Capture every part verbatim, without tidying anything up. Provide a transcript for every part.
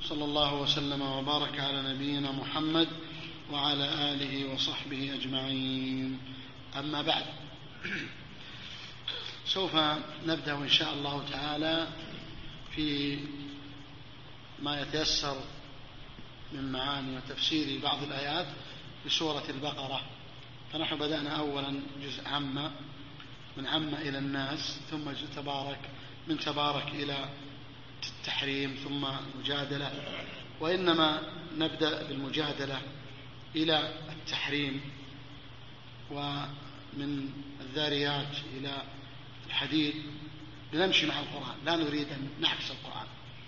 صلى الله وسلم وبارك على نبينا محمد وعلى آله وصحبه أجمعين. أما بعد، سوف نبدأ إن شاء الله تعالى في ما يتيسر من معاني وتفسير بعض الآيات في سورة البقرة. فنحن بدأنا أولا جزء عامة، من عامة إلى الناس، ثم جزء تبارك، من تبارك إلى التحريم، ثم مجادلة، وإنما نبدأ بالمجادلة إلى التحريم، ومن الذاريات إلى الحديد، لنمشي مع القرآن، لا نريد أن نعكس القرآن.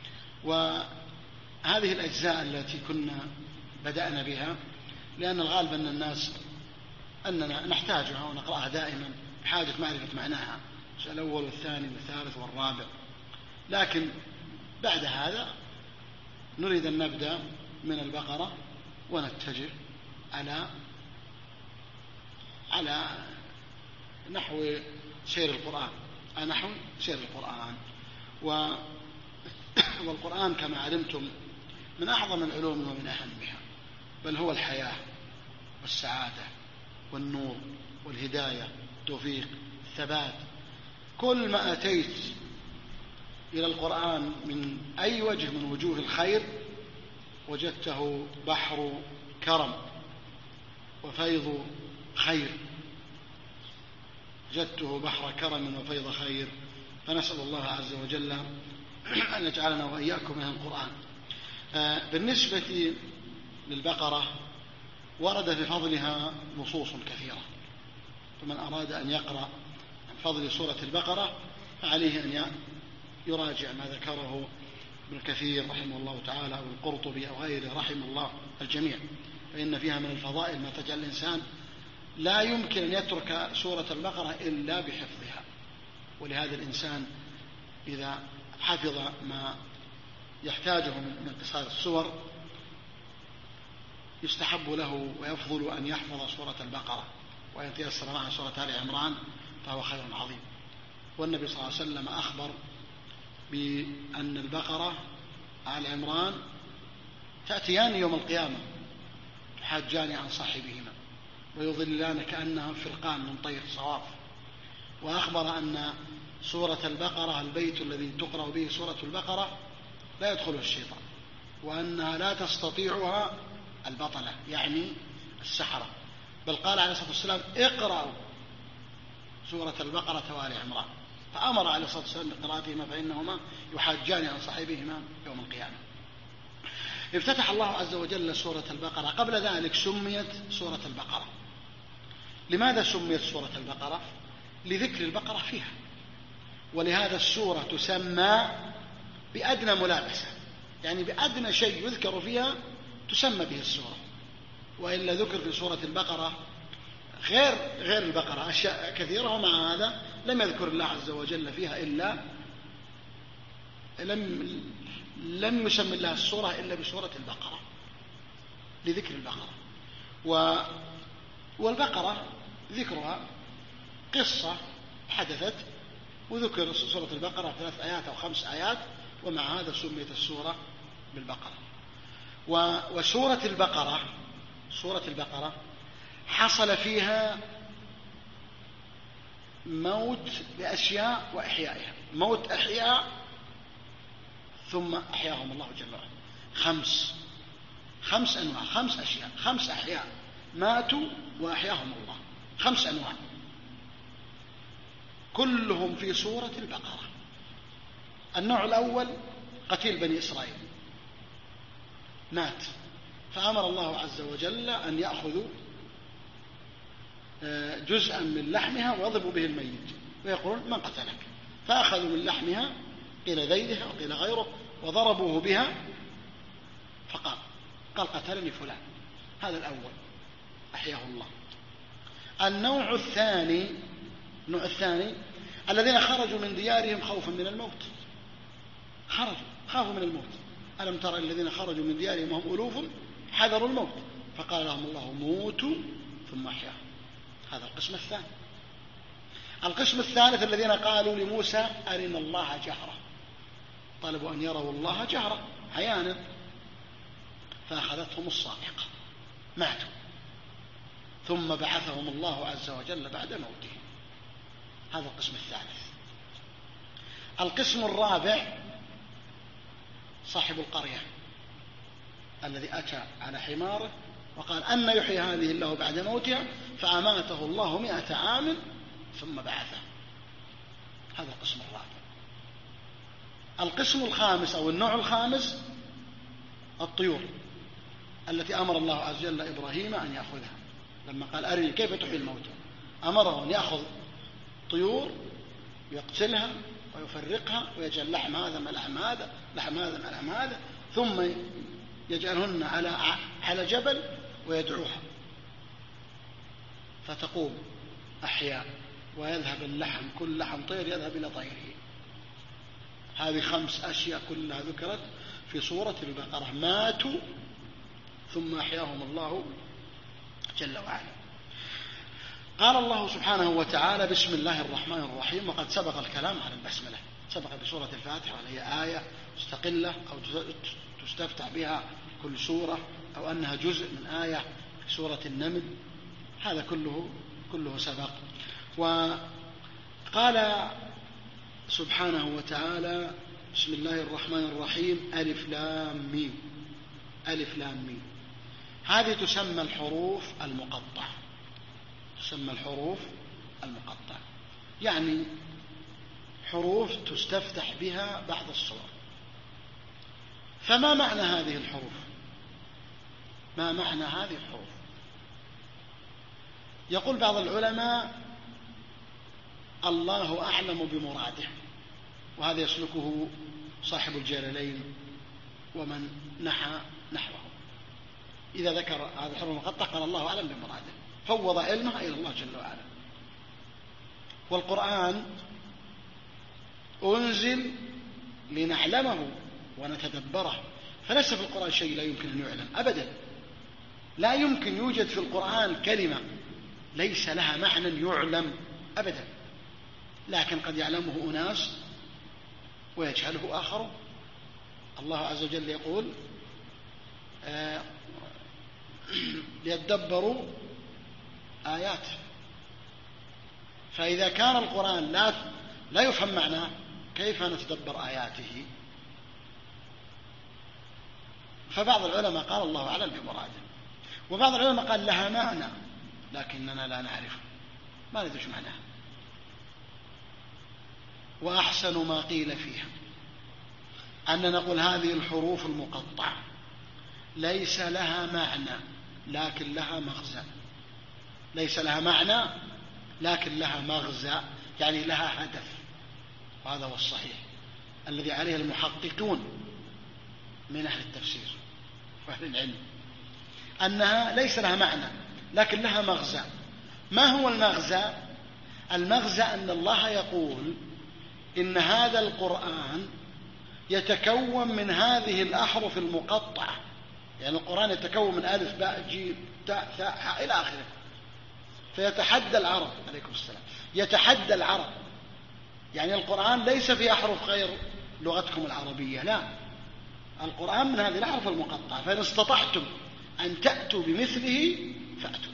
وهذه الأجزاء التي كنا بدأنا بها، لأن الغالب أن الناس أننا نحتاجها ونقرأها دائما بحاجة معرفة معناها، الأول والثاني والثالث والرابع. لكن بعد هذا نريد أن نبدأ من البقرة ونتجه على على نحو سير القرآن، نحو سير القرآن. والقرآن كما علمتم من أعظم العلوم ومن أهمها، بل هو الحياة والسعادة والنور والهداية، التوفيق، الثبات. كل ما أتيت إلى القرآن من أي وجه من وجوه الخير وجدته بحر كرم وفيض خير، وجدته بحر كرم وفيض خير. فنسأل الله عز وجل أن يجعلنا وإياكم من القرآن. بالنسبة للبقرة ورد في فضلها نصوص كثيرة، فمن أراد أن يقرأ عن فضل سورة البقرة فعليه أن يراجع ما ذكره ابن كثير رحمه الله تعالى أو القرطبي أو غيره رحمه الله الجميع، فإن فيها من الفضائل ما تجعل الإنسان لا يمكن أن يترك سورة البقرة إلا بحفظها. ولهذا الإنسان إذا حفظ ما يحتاجه من قصار السور يستحب له ويفضل أن يحفظ سورة البقرة، وأن يتيسر معه سورة آل عمران فهو خير عظيم. والنبي صلى الله عليه وسلم أخبر بأن البقرة آل عمران تأتيان يوم القيامة تحاجان عن صاحبهما ويظلان كأنها فرقان من طير صواف. وأخبر أن سورة البقرة البيت الذي تقرأ به سورة البقرة لا يدخله الشيطان، وأنها لا تستطيعها البطلة يعني السحرة، بل قال عليه الصلاة والسلام اقرأوا سورة البقرة وآل عمران، فأمر عليه الصلاة والسلام بقراءتهما فإنهما يحاجان عن صاحبهما يوم القيامة. افتتح الله عز وجل سورة البقرة، قبل ذلك سميت سورة البقرة. لماذا سميت سورة البقرة؟ لذكر البقرة فيها، ولهذا السورة تسمى بأدنى ملابسة، يعني بأدنى شيء يذكر فيها تسمى به السورة. وإلا ذكر في سورة البقرة غير غير البقرة أشياء كثيرة، ومع هذا لم يذكر الله عز وجل فيها إلا لم لم يسمي الله السورة إلا بسورة البقرة لذكر البقرة. و والبقرة ذكرها قصة حدثت، وذكر سورة البقرة ثلاث آيات أو خمس آيات، ومع هذا سميت السورة بالبقرة. وسورة البقرة سورة البقرة حصل فيها موت بأشياء وإحيائها، موت أحياء ثم أحياهم الله جل وعلا. خمس خمس أنواع، خمس أشياء، خمس أحياء ماتوا وأحياهم الله، خمس أنواع كلهم في سورة البقرة. النوع الأول قتيل بني إسرائيل، مات، فأمر الله عز وجل أن يأخذوا جزءا من لحمها ويضربوا به الميت ويقولون من قتلك، فأخذوا من لحمها، قيل ذيلها وقيل غيره، وضربوه بها، فقال قال قتلني فلان. هذا الأول أحياه الله. النوع الثاني النوع الثاني الذين خرجوا من ديارهم خوفا من الموت، خرجوا خافوا من الموت. ألم ترى الذين خرجوا من ديارهم وهم ألوف حذروا الموت فقال لهم الله موتوا ثم أحياهم. هذا القسم الثاني. القسم الثالث الذين قالوا لموسى أرنا الله جهرة، طلبوا أن يروا الله جهرة عيانا، فأخذتهم الصاعقة ماتوا، ثم بعثهم الله عز وجل بعد موتهم. هذا القسم الثالث. القسم الرابع صاحب القرية الذي أتى على حماره وقال أن يحيي هذه الله بعد موتها، فأماته الله مئة عام ثم بعثه. هذا القسم الرابع. القسم الخامس أو النوع الخامس الطيور التي أمر الله عز وجل إبراهيم أن يأخذها لما قال أرني كيف تحيي الموتى، أمره أن يأخذ طيور يقتلها ويفرقها ويجعل لحم هذا مع لحم هذا، لحم هذا مع لحم هذا، ثم يجعلهن على على جبل ويدعوها فتقوم أحياء ويذهب اللحم، كل لحم طير يذهب إلى طيره. هذه خمس أشياء كلها ذكرت في سورة البقرة. ماتوا ثم أحياهم الله جل وعلا. قال الله سبحانه وتعالى: بسم الله الرحمن الرحيم. وقد سبق الكلام عن البسملة، سبق بسورة الفاتحة، وهي آية مستقلة أو تستفتح بها كل سورة، أو أنها جزء من آية في سورة النمل. هذا كله كله سبق. وقال سبحانه وتعالى: بسم الله الرحمن الرحيم. ألف لام ميم. ألف لام ميم هذه تسمى الحروف المقطعة، تسمى الحروف المقطعة، يعني حروف تستفتح بها بعض الصور. فما معنى هذه الحروف؟ ما معنى هذه الحروف؟ يقول بعض العلماء: الله أعلم بمراده، وهذا يسلكه صاحب الجلالين ومن نحى نحوه. إذا ذكر هذا الحروف المقطع قال الله أعلم بمراده، فوض علمه إلى الله جل وعلا. والقرآن أنزل لنعلمه ونتدبره، فليس في القرآن شيء لا يمكن أن يعلم أبدا. لا يمكن يوجد في القرآن كلمة ليس لها معنى يعلم أبدا، لكن قد يعلمه أناس ويجهله آخرون. الله عز وجل يقول: آه ليدبروا آيات. فإذا كان القرآن لا لا يفهم معناه، كيف نتدبر آياته؟ فبعض العلماء قال الله أعلم بمراده، وبعض العلماء قال لها معنى لكننا لا نعرفه، ما ندري ايش معناها. وأحسن ما قيل فيها أن نقول هذه الحروف المقطعة ليس لها معنى لكن لها مغزى. ليس لها معنى لكن لها مغزى، يعني لها هدف. وهذا هو الصحيح الذي عليه المحققون من أهل التفسير وأهل العلم، أنها ليس لها معنى لكن لها مغزى. ما هو المغزى؟ المغزى أن الله يقول إن هذا القرآن يتكون من هذه الأحرف المقطعة، يعني القرآن يتكون من ألف باء جيم تاء ثاء حاء إلى آخره. فيتحدى العرب، عليكم السلام، يتحدى العرب، يعني القرآن ليس في أحرف غير لغتكم العربية، لا، القرآن من هذه الأحرف المقطعة، فإن استطعتم أن تأتوا بمثله فأتوا.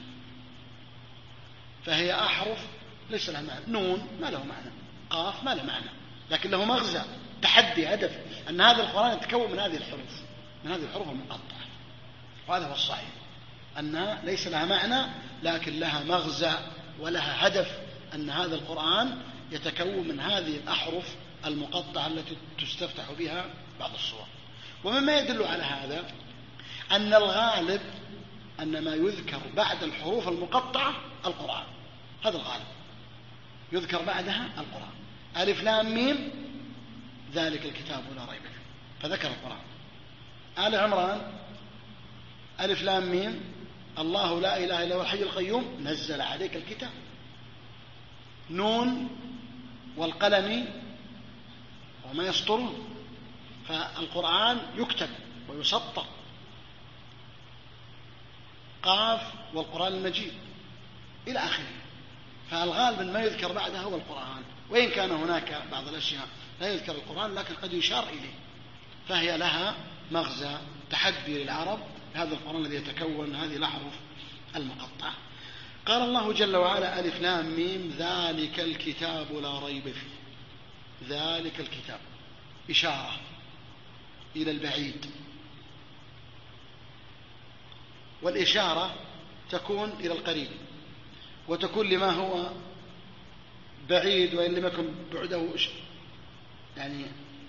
فهي أحرف ليس لها معنى. نون ما له معنى، قاف ما له معنى، لكن له مغزى، تحدي، هدف، أن هذا القرآن يتكون من هذه الحروف، من هذه الحروف المقطعة. وهذا هو الصحيح، أنها ليس لها معنى لكن لها مغزى ولها هدف، أن هذا القرآن يتكون من هذه الأحرف المقطعة التي تستفتح بها بعض الصور. ومما يدل على هذا أن الغالب أن ما يذكر بعد الحروف المقطعة القرآن، هذا الغالب، يذكر بعدها القرآن. ألف لام ميم ذلك الكتاب لا ريب فيه، فذكر القرآن. آل عمران ألف لام ميم الله لا إله إلا هو الحي القيوم نزل عليك الكتاب. نون والقلم وما يسطرون، فالقرآن يكتب ويسطر. قاف والقرآن المجيد إلى آخره. فالغالب ما يذكر بعدها هو القرآن، وإن كان هناك بعض الأشياء لا يذكر القرآن لكن قد يشار إليه، فهي لها مغزى، تحدي للعرب هذا القرآن الذي يتكون هذه الأحرف المقطعة. قال الله جل وعلا: ألف لام ميم ذلك الكتاب لا ريب فيه. ذلك الكتاب إشارة إلى البعيد، والإشارة تكون إلى القريب وتكون لما هو بعيد وإن لم يكن بعده يعني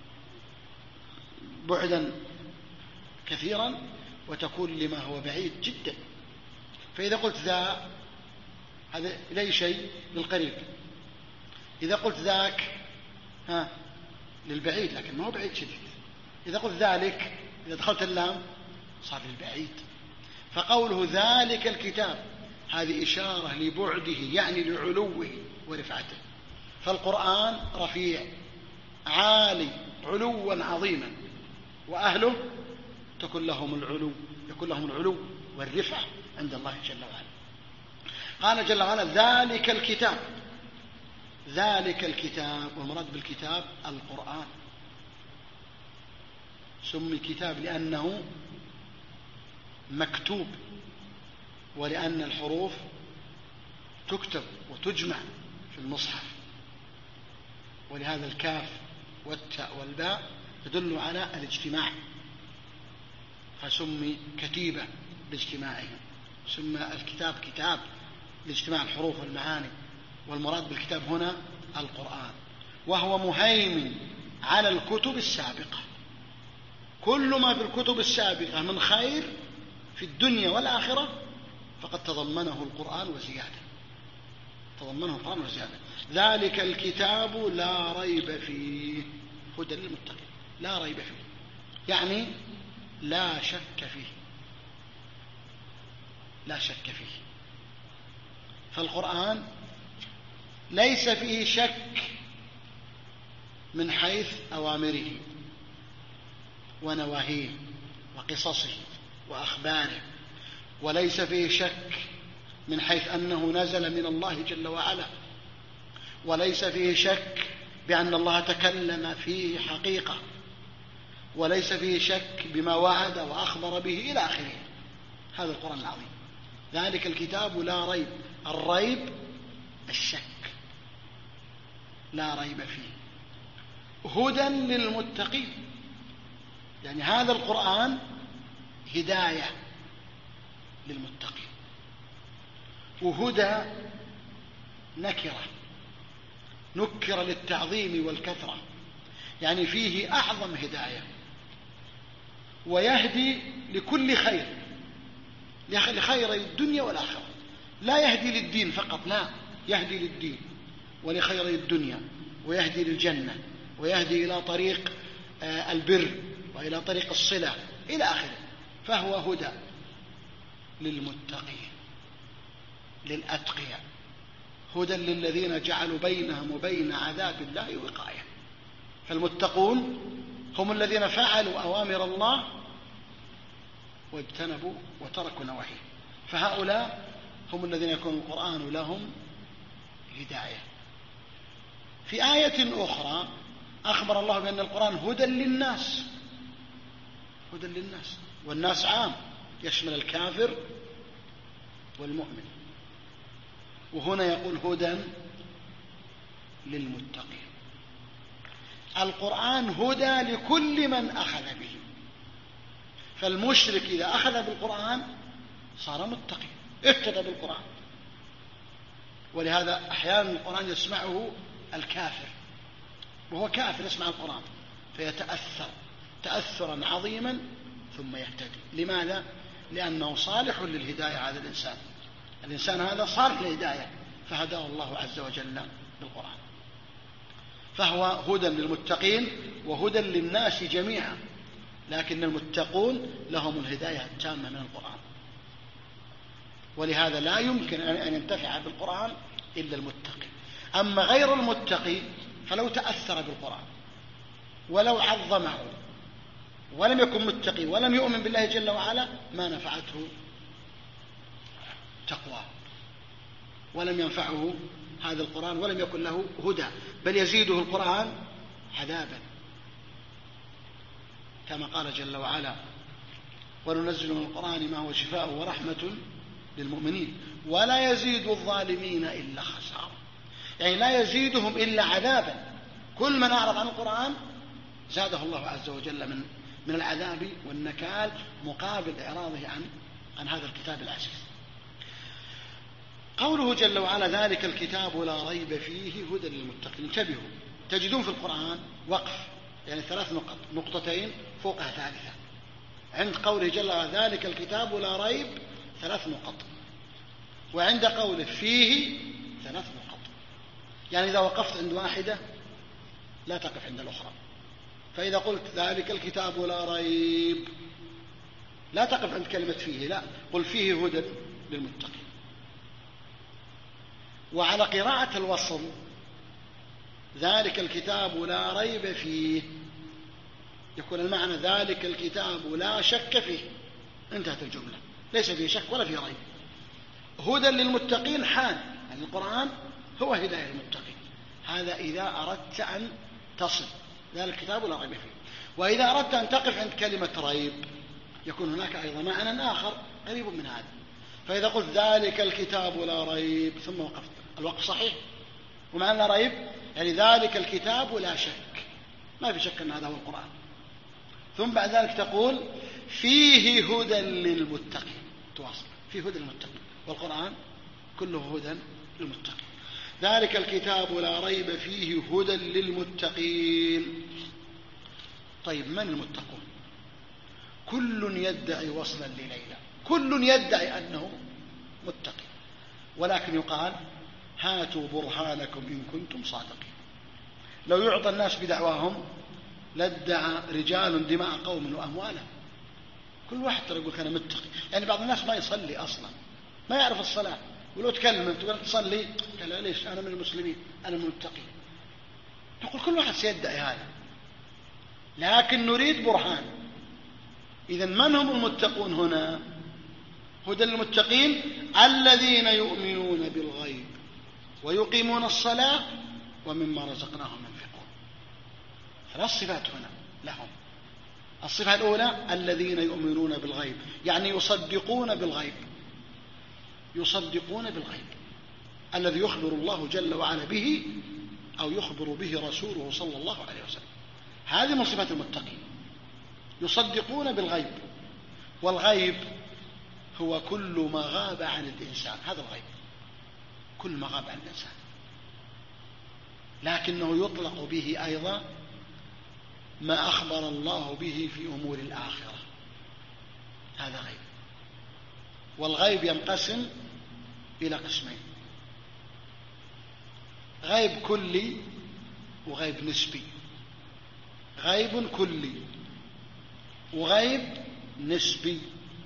بعدا كثيرا، وتكون لما هو بعيد جدا. فإذا قلت ذا هذا لي شيء للقريب، إذا قلت ذاك ها للبعيد لكن ما هو بعيد شديد. إذا قلت ذلك إذا دخلت اللام صار للبعيد. فقوله ذلك الكتاب هذه إشارة لبعده يعني لعلوه ورفعته. فالقرآن رفيع عالي علوا عظيما، وأهله تكون لهم العلو يكون لهم العلو والرفعة عند الله جل وعلا. قال جل وعلا: ذلك الكتاب. ذلك الكتاب، والمراد بالكتاب القرآن. سمي كتاب لأنه مكتوب، ولأن الحروف تكتب وتجمع في المصحف، ولهذا الكاف والتاء والباء تدل على الاجتماع، فسمي كتيبة لاجتماعهم. سمى الكتاب كتاب لاجتماع الحروف والمعاني، والمراد بالكتاب هنا القرآن، وهو مهيمن على الكتب السابقة. كل ما في الكتب السابقة من خير في الدنيا والآخرة فقد تضمنه القرآن وزيادة تضمنه القرآن وزيادة. ذلك الكتاب لا ريب فيه هدى للمتقين. لا ريب فيه يعني لا شك فيه، لا شك فيه. فالقرآن ليس فيه شك من حيث أوامره ونواهيه وقصصه وأخباره، وليس فيه شك من حيث أنه نزل من الله جل وعلا، وليس فيه شك بأن الله تكلم فيه حقيقة، وليس فيه شك بما وعد وأخبر به إلى آخره. هذا القرآن العظيم. ذلك الكتاب لا ريب. الريب الشك، لا ريب فيه. هدى للمتقين، يعني هذا القرآن هداية للمتقين. وهدى نكرة، نكر للتعظيم والكثرة، يعني فيه أعظم هداية، ويهدي لكل خير، لخير الدنيا والآخرة. لا يهدي للدين فقط، لا، يهدي للدين ولخير الدنيا، ويهدي للجنة، ويهدي إلى طريق البر وإلى طريق الصلة إلى آخره. فهو هدى للمتقين للأتقياء، هدى للذين جعلوا بينهم وبين عذاب الله وقاية. فالمتقون هم الذين فعلوا أوامر الله واجتنبوا وتركوا نواهيه، فهؤلاء هم الذين يكون القرآن لهم هداية. في آية أخرى أخبر الله بأن القرآن هدى للناس، هدى للناس، والناس عام يشمل الكافر والمؤمن. وهنا يقول هدى للمتقين. القرآن هدى لكل من أخذ به. فالمشرك إذا أخذ بالقرآن صار متقي، اهتدى بالقرآن. ولهذا أحيانا القرآن يسمعه الكافر وهو كافر يسمع القرآن فيتأثر تأثرا عظيما ثم يهتدي. لماذا؟ لأنه صالح للهداية. هذا الإنسان الإنسان هذا صالح للهداية فهداه الله عز وجل بالقرآن. فهو هدى للمتقين وهدى للناس جميعا، لكن المتقون لهم الهداية التامة من القرآن. ولهذا لا يمكن أن ينتفع بالقرآن إلا المتقي. أما غير المتقي فلو تأثر بالقرآن ولو عظمه ولم يكن متقي ولم يؤمن بالله جل وعلا ما نفعته تقوى، ولم ينفعه هذا القرآن، ولم يكن له هدى، بل يزيده القرآن عذابا، كما قال جل وعلا وننزل من القرآن ما هو شفاء ورحمة للمؤمنين ولا يزيد الظالمين إلا خسارة. يعني لا يزيدهم إلا عذابا. كل من أعرض عن القرآن زاده الله عز وجل من من العذاب والنكال مقابل إعراضه عن عن هذا الكتاب العزيز. قوله جل وعلا ذلك الكتاب لا ريب فيه هدى للمتقين. انتبهوا، تجدون في القرآن وقف، يعني ثلاث نقط، نقطتين فوقها ثالثة. عند قوله جل وعلا ذلك الكتاب لا ريب ثلاث نقط، وعند قوله فيه ثلاث نقط. يعني إذا وقفت عند واحدة لا تقف عند الأخرى. فإذا قلت ذلك الكتاب لا ريب لا تقف عند كلمة فيه، لا، قل فيه هدى للمتقين. وعلى قراءة الوصل ذلك الكتاب لا ريب فيه يكون المعنى ذلك الكتاب لا شك فيه. انتهت الجملة، ليس فيه شك ولا فيه ريب. هدى للمتقين حال، يعني القرآن هو هداية للمتقين. هذا إذا أردت أن تصل ذلك الكتاب لا ريب فيه. وإذا أردت أن تقف عند كلمة ريب يكون هناك أيضا معنى آخر قريب من هذا. فإذا قلت ذلك الكتاب لا ريب ثم وقفت، الوقف صحيح، ومعنى لا ريب يعني ذلك الكتاب لا شك، ما في شك أن هذا هو القرآن. ثم بعد ذلك تقول فيه هدى للمتقين، تواصل فيه هدى للمتقين، والقرآن كله هدى للمتقين. ذلك الكتاب لا ريب فيه هدى للمتقين. طيب من المتقون؟ كل يدعي وصلا لليلى، كل يدعي أنه متقي، ولكن يقال هاتوا برهانكم إن كنتم صادقين. لو يعطى الناس بدعواهم لادعى رجال دماء قوم وأموالهم. كل واحد ترى يقول أنا متقي. يعني بعض الناس ما يصلي أصلا، ما يعرف الصلاة، ولو تكلم تقول تصلي قال ليش أنا من المسلمين أنا من المتقين. نقول كل واحد سيدعي هذا، لكن نريد برهان. إذن من هم المتقون هنا؟ هدى للمتقين الذين يؤمنون بالغيب ويقيمون الصلاة ومما رزقناهم ينفقون. ثلاث صفات هنا لهم. الصفة الأولى الذين يؤمنون بالغيب، يعني يصدقون بالغيب، يصدقون بالغيب الذي يخبر الله جل وعلا به أو يخبر به رسوله صلى الله عليه وسلم. هذه من صفات المتقين، يصدقون بالغيب. والغيب هو كل ما غاب عن الإنسان، هذا الغيب كل ما غاب عن الإنسان، لكنه يطلق به أيضا ما أخبر الله به في أمور الآخرة، هذا غيب. والغيب ينقسم إلى قسمين: غيب كلي وغيب نسبي. غيب كلي وغيب نسبي.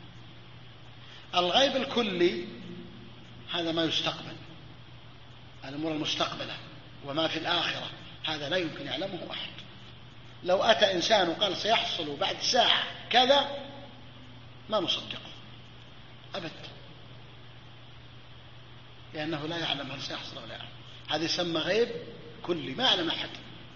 الغيب الكلي هذا ما يستقبل، الأمور المستقبلة وما في الآخرة، هذا لا يمكن يعلمه أحد. لو أتى إنسان وقال سيحصل بعد ساعة كذا ما نصدقه أبدا، لأنه لا يعلم هل سيحصل ولا يعلم. هذا يسمى غيب كلي، ما يعلم أحد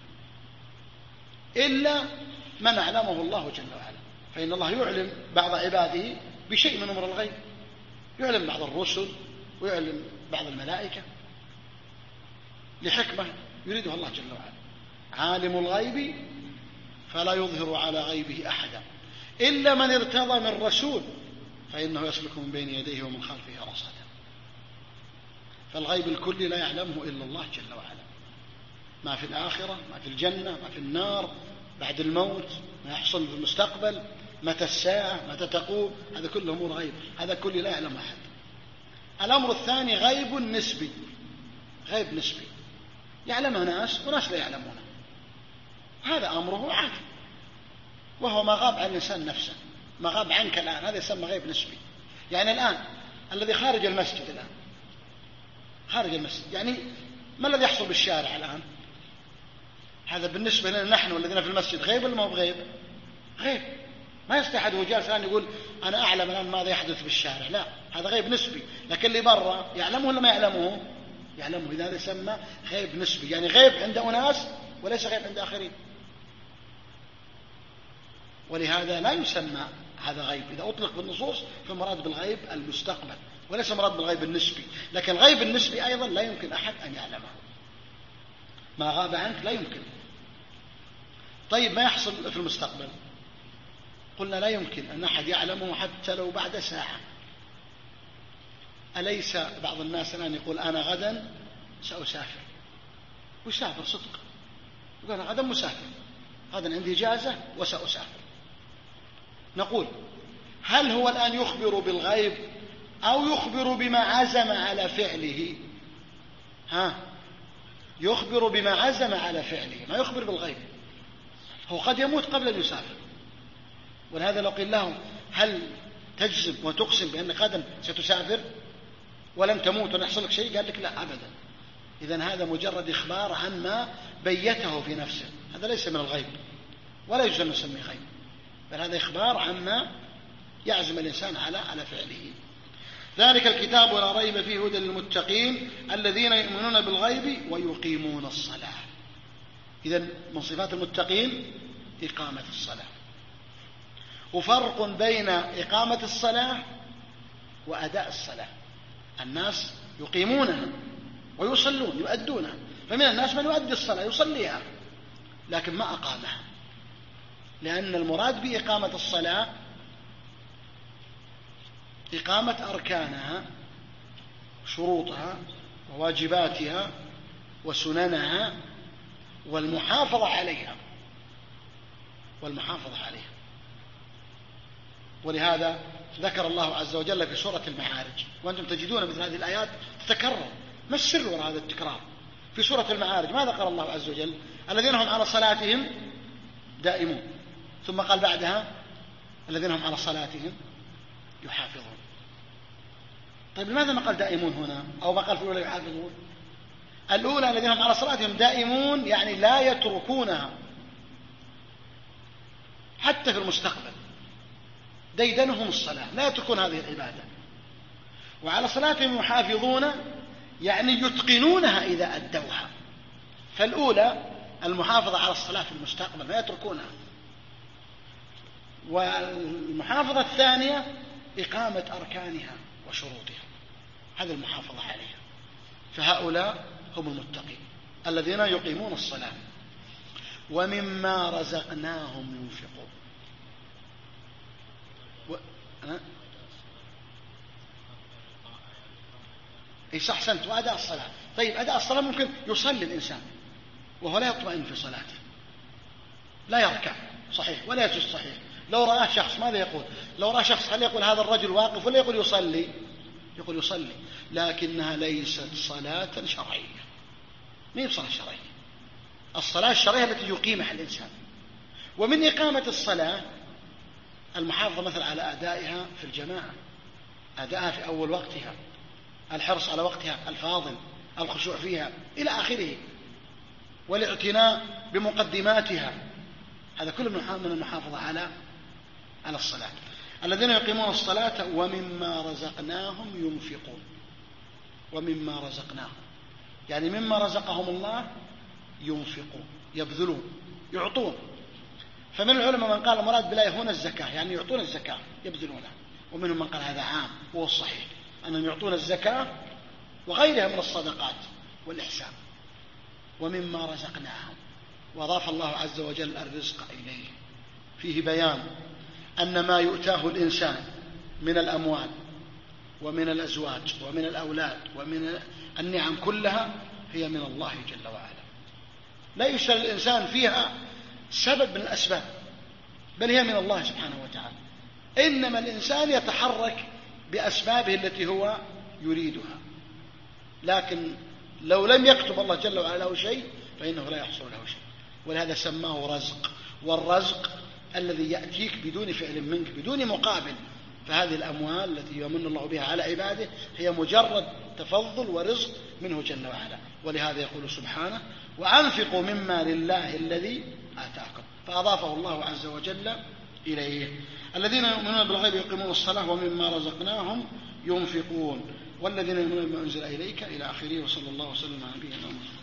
إلا من أعلمه الله جل وعلا. فإن الله يعلم بعض عباده بشيء من أمر الغيب، يعلم بعض الرسل ويعلم بعض الملائكة لحكمة يريدها الله جل وعلا. عالم الغيب فلا يظهر على غيبه أحدا إلا من ارتضى من رسول فإنه يسلك من بين يديه ومن خلفه رصدا. فالغيب الكلي لا يعلمه إلا الله جل وعلا، ما في الآخرة، ما في الجنة، ما في النار، بعد الموت، ما يحصل في المستقبل، متى الساعة، متى تقوم، هذا كله أمور غيب، هذا كله لا يعلم أحد. الأمر الثاني غيب نسبي، غيب نسبي يعلمه ناس وناس لا يعلمونه، هذا أمره عادي، وهو ما غاب عن الإنسان نفسه، ما غاب عنك الآن، هذا يسمى غيب نسبي. يعني الآن الذي خارج المسجد الآن، خارج المسجد، يعني ما الذي يحصل بالشارع الآن؟ هذا بالنسبة لنا نحن الذين في المسجد غيب ولا ما هو غيب؟ غيب. ما يستطيع أحد وهو جالس الآن يقول أنا أعلم الآن ماذا يحدث بالشارع، لا، هذا غيب نسبي. لكن اللي برا يعلمه ولا ما يعلمه؟ يعلمه. إذا هذا يسمى غيب نسبي، يعني غيب عند أناس وليس غيب عند آخرين. ولهذا لا يسمى هذا غيب. إذا أطلق بالنصوص فالمراد بالغيب المستقبل وليس مراد بالغيب النسبي، لكن الغيب النسبي أيضا لا يمكن أحد أن يعلمه، ما غاب عنك لا يمكن. طيب ما يحصل في المستقبل؟ قلنا لا يمكن أن أحد يعلمه حتى لو بعد ساعة. أليس بعض الناس الآن يقول أنا غدا سأسافر ويسافر صدق، يقول أنا غدا مسافر، غدا عندي إجازة وسأسافر. نقول هل هو الآن يخبر بالغيب أو يخبر بما عزم على فعله؟ ها، يخبر بما عزم على فعله، ما يخبر بالغيب. هو قد يموت قبل أن يسافر، ولهذا لو قيل له هل تجزم وتقسم بأنك غدا ستسافر ولم تموت ولا يحصل لك شيء؟ قال لك لا أبدا. إذن هذا مجرد إخبار عما بيته في نفسه، هذا ليس من الغيب ولا يجوز أن نسميه غيب، بل هذا إخبار عما يعزم الإنسان على على فعله. ذلك الكتاب لا ريب فيه هدى للمتقين الذين يؤمنون بالغيب ويقيمون الصلاة. إذن من صفات المتقين إقامة الصلاة. وفرق بين إقامة الصلاة وأداء الصلاة. الناس يقيمونها ويصلون يؤدونها، فمن الناس من يؤدي الصلاة يصليها لكن ما أقامها، لأن المراد بإقامة الصلاة إقامة أركانها شروطها وواجباتها وسننها والمحافظة عليها والمحافظة عليها. ولهذا ذكر الله عز وجل في سورة المعارج، وأنتم تجدون مثل هذه الآيات تتكرر. ما السر وراء هذا التكرار؟ في سورة المعارج ماذا قال الله عز وجل؟ الذين هم على صلاتهم دائمون، ثم قال بعدها الذين هم على صلاتهم يحافظون. طيب لماذا ما قال دائمون هنا أو ما قال في الأولى يحافظون؟ الأولى الذين هم على صلاتهم دائمون يعني لا يتركونها حتى في المستقبل، ديدنهم الصلاة لا يتركون هذه العبادة. وعلى صلاتهم يحافظون يعني يتقنونها إذا أدوها. فالأولى المحافظة على الصلاة في المستقبل ما يتركونها، والمحافظة الثانية إقامة أركانها وشروطها، هذه المحافظة عليها. فهؤلاء هم المتقين الذين يقيمون الصلاة ومما رزقناهم ينفقون. و... أه؟ إيه صح سنت وأداء الصلاة. طيب أداء الصلاة ممكن يصلي الإنسان وهو لا يطمئن في صلاته، لا يركع صحيح ولا يسجد صحيح. لو رأى شخص ماذا يقول؟ لو رأى شخص هل يقول هذا الرجل واقف ولا يقول يصلي؟ يقول يصلي، لكنها ليست صلاة شرعية. ما هي صلاة شرعية. الصلاة الشرعية التي يقيمها الإنسان. ومن إقامة الصلاة المحافظة مثل على أدائها في الجماعة، أدائها في أول وقتها، الحرص على وقتها الفاضل، الخشوع فيها إلى آخره، والاعتناء بمقدماتها. هذا كله من المحافظة على على الصلاة. الذين يقيمون الصلاة ومما رزقناهم ينفقون. ومما رزقناهم يعني مما رزقهم الله ينفقون، يبذلون، يعطون. فمن العلماء من قال المراد بالآية هنا الزكاة، يعني يعطون الزكاة يبذلونها. ومنهم من قال هذا عام، هو الصحيح أنهم يعطون الزكاة وغيرها من الصدقات والإحسان. ومما رزقناهم، وأضاف الله عز وجل الرزق إليه، فيه بيان أن ما يؤتاه الإنسان من الأموال ومن الأزواج ومن الأولاد ومن النعم كلها هي من الله جل وعلا، ليس الإنسان فيها سبب من الأسباب، بل هي من الله سبحانه وتعالى. إنما الإنسان يتحرك بأسبابه التي هو يريدها، لكن لو لم يكتب الله جل وعلا له شيء فإنه لا يحصل له شيء. ولهذا سماه رزق، والرزق الذي يأتيك بدون فعل منك بدون مقابل. فهذه الأموال التي يمن الله بها على عباده هي مجرد تفضل ورزق منه جل وعلا. ولهذا يقول سبحانه وأنفقوا مما لله الذي آتاكم، فأضافه الله عز وجل إليه. الذين يؤمنون بالغيب يقيمون الصلاة ومما رزقناهم ينفقون والذين يؤمنون بما أنزل إليك إلى آخره. وصلى الله وسلم على نبينا محمد.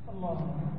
الله